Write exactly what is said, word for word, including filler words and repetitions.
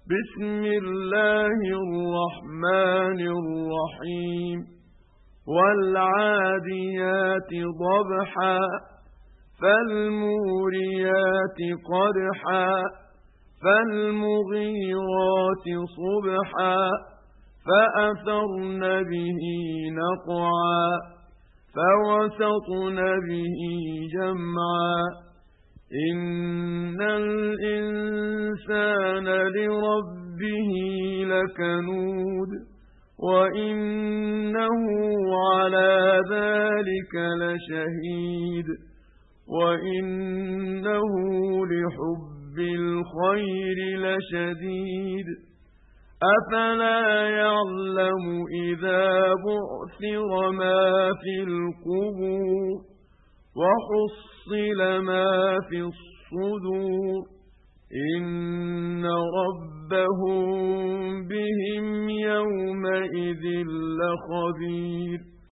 بسم الله الرحمن الرحيم والعاديات ضبحا فالموريات قدحا فالمغيرات صبحا فأثرن به نقعا فوسطن به جمعا إن الإنسان لربه لكنود وإنه على ذلك لشهيد وإنه لحب الخير لشديد أفلا يعلم إذا بعثر ما في القبور وحصل ما في الصدور إن ربهم بهم يومئذ لخبير.